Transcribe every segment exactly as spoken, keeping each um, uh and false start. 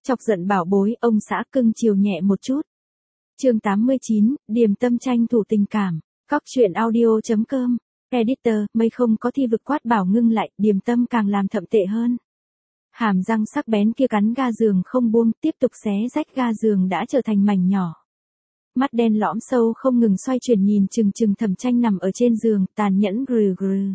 Chọc giận bảo bối, ông xã cưng chiều nhẹ một chút. Chương tám mươi chín, Điềm Tâm tranh thủ tình cảm. Cóc truyện audio chấm com. Editor, mây không có thi vực quát bảo ngưng lại, Điềm Tâm càng làm thậm tệ hơn. Hàm răng sắc bén kia cắn ga giường không buông, tiếp tục xé rách ga giường đã trở thành mảnh nhỏ. Mắt đen lõm sâu không ngừng xoay chuyển nhìn chừng chừng Thẩm Tranh nằm ở trên giường, tàn nhẫn gừ gừ.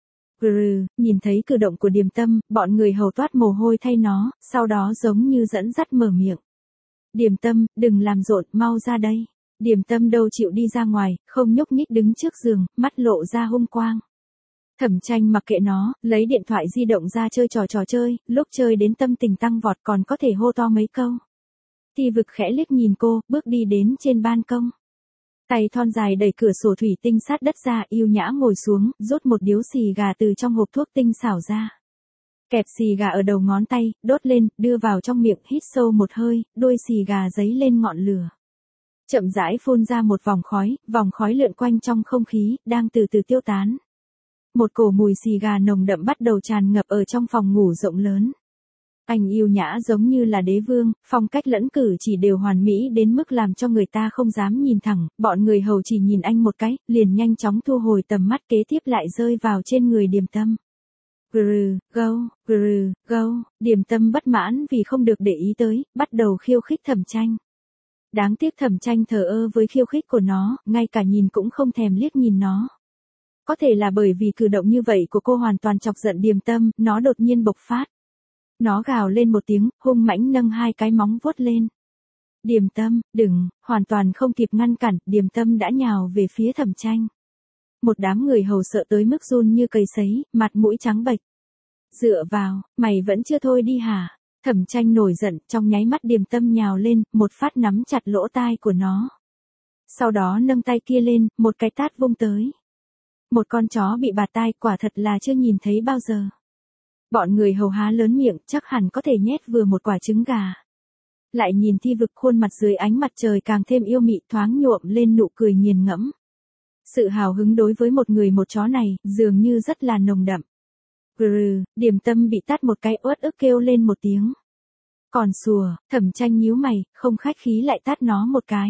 Gừ, nhìn thấy cử động của Điềm Tâm, bọn người hầu toát mồ hôi thay nó, sau đó giống như dẫn dắt mở miệng. Điềm Tâm, đừng làm rộn, mau ra đây. Điềm Tâm đâu chịu đi ra ngoài, không nhúc nhích đứng trước giường, mắt lộ ra hung quang. Thẩm Tranh mặc kệ nó, lấy điện thoại di động ra chơi trò trò chơi, lúc chơi đến tâm tình tăng vọt còn có thể hô to mấy câu. Thi Vực khẽ liếc nhìn cô, bước đi đến trên ban công. Tay thon dài đẩy cửa sổ thủy tinh sát đất ra, yêu nhã ngồi xuống, rút một điếu xì gà từ trong hộp thuốc tinh xảo ra. Kẹp xì gà ở đầu ngón tay, đốt lên, đưa vào trong miệng, hít sâu một hơi, đuôi xì gà giấy lên ngọn lửa. Chậm rãi phun ra một vòng khói, vòng khói lượn quanh trong không khí, đang từ từ tiêu tán. Một cổ mùi xì gà nồng đậm bắt đầu tràn ngập ở trong phòng ngủ rộng lớn. Anh yêu nhã giống như là đế vương, phong cách lẫn cử chỉ đều hoàn mỹ đến mức làm cho người ta không dám nhìn thẳng, bọn người hầu chỉ nhìn anh một cái, liền nhanh chóng thu hồi tầm mắt, kế tiếp lại rơi vào trên người Điềm Tâm. Grừ, gâu, grừ, gâu, Điềm Tâm bất mãn vì không được để ý tới, bắt đầu khiêu khích Thẩm Tranh. Đáng tiếc Thẩm Tranh thờ ơ với khiêu khích của nó, ngay cả nhìn cũng không thèm liếc nhìn nó. Có thể là bởi vì cử động như vậy của cô hoàn toàn chọc giận Điềm Tâm, nó đột nhiên bộc phát. Nó gào lên một tiếng, hung mãnh nâng hai cái móng vuốt lên. Điềm Tâm, đừng, hoàn toàn không kịp ngăn cản, Điềm Tâm đã nhào về phía Thẩm Tranh. Một đám người hầu sợ tới mức run như cầy sấy, mặt mũi trắng bệch. Dựa vào, mày vẫn chưa thôi đi hả? Thẩm Tranh nổi giận, trong nháy mắt Điềm Tâm nhào lên, một phát nắm chặt lỗ tai của nó. Sau đó nâng tay kia lên, một cái tát vung tới. Một con chó bị bạt tai, quả thật là chưa nhìn thấy bao giờ. Bọn người hầu há lớn miệng, chắc hẳn có thể nhét vừa một quả trứng gà. Lại nhìn Thi Vực khuôn mặt dưới ánh mặt trời càng thêm yêu mị, thoáng nhuộm lên nụ cười nghiền ngẫm. Sự hào hứng đối với một người một chó này, dường như rất là nồng đậm. Grừ, Điềm Tâm bị tát một cái, uất ức kêu lên một tiếng. Còn sùa, Thẩm Tranh nhíu mày, không khách khí lại tát nó một cái.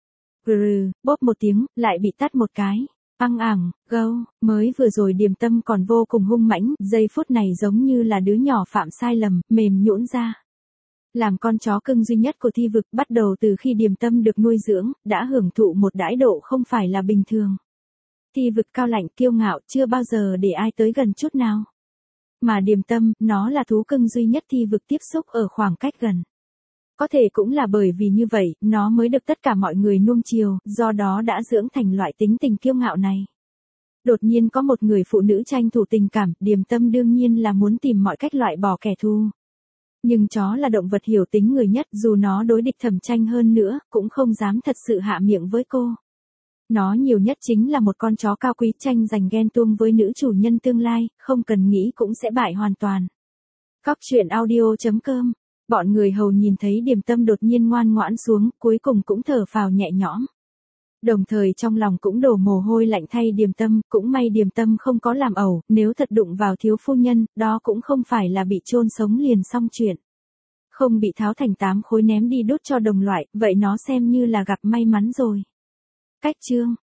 Grừ, bóp một tiếng, lại bị tát một cái. Ăng ẳng, gâu, mới vừa rồi Điềm Tâm còn vô cùng hung mãnh, giây phút này giống như là đứa nhỏ phạm sai lầm, mềm nhũn ra. Làm con chó cưng duy nhất của Thi Vực, bắt đầu từ khi Điềm Tâm được nuôi dưỡng, đã hưởng thụ một đãi độ không phải là bình thường. Thi Vực cao lạnh kiêu ngạo, chưa bao giờ để ai tới gần chút nào. Mà Điềm Tâm, nó là thú cưng duy nhất Thi Vực tiếp xúc ở khoảng cách gần. Có thể cũng là bởi vì như vậy, nó mới được tất cả mọi người nuông chiều, do đó đã dưỡng thành loại tính tình kiêu ngạo này. Đột nhiên có một người phụ nữ tranh thủ tình cảm, Điềm Tâm đương nhiên là muốn tìm mọi cách loại bỏ kẻ thù. Nhưng chó là động vật hiểu tính người nhất, dù nó đối địch Thẩm Tranh hơn nữa, cũng không dám thật sự hạ miệng với cô. Nó nhiều nhất chính là một con chó cao quý tranh giành ghen tuông với nữ chủ nhân tương lai, không cần nghĩ cũng sẽ bại hoàn toàn. Cóc truyện audio chấm com. Bọn người hầu nhìn thấy Điềm Tâm đột nhiên ngoan ngoãn xuống, cuối cùng cũng thở phào nhẹ nhõm. Đồng thời trong lòng cũng đổ mồ hôi lạnh thay Điềm Tâm, cũng may Điềm Tâm không có làm ẩu, nếu thật đụng vào thiếu phu nhân, đó cũng không phải là bị chôn sống liền xong chuyện. Không bị tháo thành tám khối ném đi đốt cho đồng loại, vậy nó xem như là gặp may mắn rồi. Cách chương.